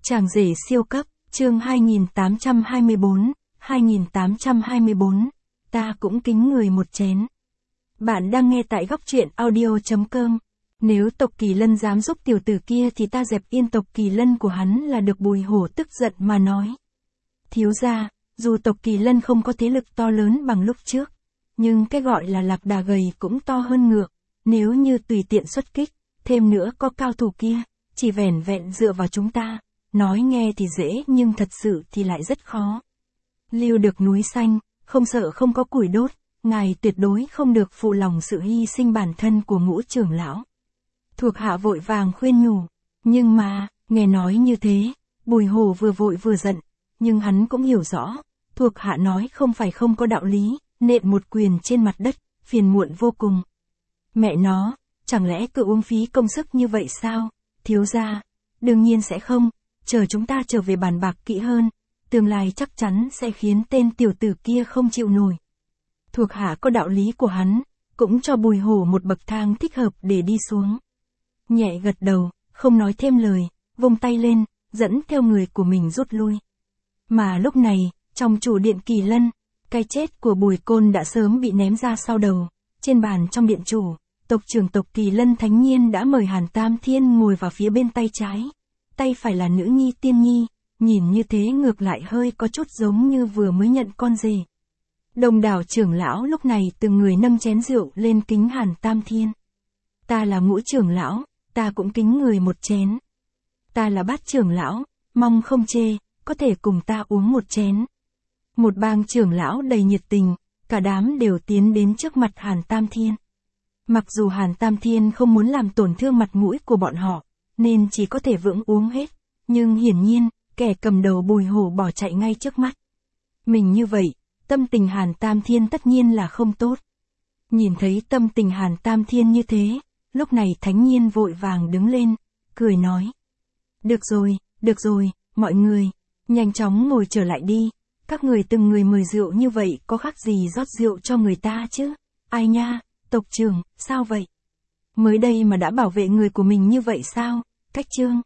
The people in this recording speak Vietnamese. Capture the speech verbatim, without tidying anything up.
Chàng rể siêu cấp, chương hai nghìn tám trăm hai mươi bốn, hai nghìn tám trăm hai mươi bốn, ta cũng kính người một chén. Bạn đang nghe tại góc truyện audio chấm com. Nếu tộc Kỳ Lân dám giúp tiểu tử kia thì ta dẹp yên tộc Kỳ Lân của hắn là được. Bùi Hổ tức giận mà nói. Thiếu gia, dù tộc Kỳ Lân không có thế lực to lớn bằng lúc trước, nhưng cái gọi là lạc đà gầy cũng to hơn ngựa. Nếu như tùy tiện xuất kích, thêm nữa có cao thủ kia, chỉ vẻn vẹn dựa vào chúng ta, nói nghe thì dễ nhưng thật sự thì lại rất khó. Lưu được núi xanh, không sợ không có củi đốt, ngài tuyệt đối không được phụ lòng sự hy sinh bản thân của Ngũ trưởng lão. Thuộc hạ vội vàng khuyên nhủ, nhưng mà, nghe nói như thế, Bùi Hổ vừa vội vừa giận, nhưng hắn cũng hiểu rõ, thuộc hạ nói không phải không có đạo lý, nện một quyền trên mặt đất, phiền muộn vô cùng. Mẹ nó, chẳng lẽ cứ uống phí công sức như vậy sao? Thiếu gia, đương nhiên sẽ không, chờ chúng ta trở về bàn bạc kỹ hơn, tương lai chắc chắn sẽ khiến tên tiểu tử kia không chịu nổi. Thuộc hạ có đạo lý của hắn, cũng cho Bùi Hổ một bậc thang thích hợp để đi xuống. Nhẹ gật đầu, không nói thêm lời, vung tay lên, dẫn theo người của mình rút lui. Mà lúc này, trong chủ điện Kỳ Lân, cái chết của Bùi Côn đã sớm bị ném ra sau đầu. Trên bàn trong điện chủ, tộc trưởng tộc Kỳ Lân Thánh Nhiên đã mời Hàn Tam Thiên ngồi vào phía bên tay trái. Tay phải là nữ nhi Tiên Nhi, nhìn như thế ngược lại hơi có chút giống như vừa mới nhận con rể. Đồng đảo trưởng lão lúc này từng người nâng chén rượu lên kính Hàn Tam Thiên. Ta là Ngũ trưởng lão, ta cũng kính người một chén. Ta là Bát trưởng lão, mong không chê, có thể cùng ta uống một chén. Một bang trưởng lão đầy nhiệt tình, cả đám đều tiến đến trước mặt Hàn Tam Thiên. Mặc dù Hàn Tam Thiên không muốn làm tổn thương mặt mũi của bọn họ, nên chỉ có thể vững uống hết, nhưng hiển nhiên, kẻ cầm đầu Bùi Hổ bỏ chạy ngay trước mắt. Mình như vậy, tâm tình Hàn Tam Thiên tất nhiên là không tốt. Nhìn thấy tâm tình Hàn Tam Thiên như thế, lúc này Thánh Nhiên vội vàng đứng lên, cười nói. Được rồi, được rồi, mọi người, nhanh chóng ngồi trở lại đi, các người từng người mời rượu như vậy có khác gì rót rượu cho người ta chứ? Ai nha, tộc trưởng, sao vậy? Mới đây mà đã bảo vệ người của mình như vậy sao? Cách chương.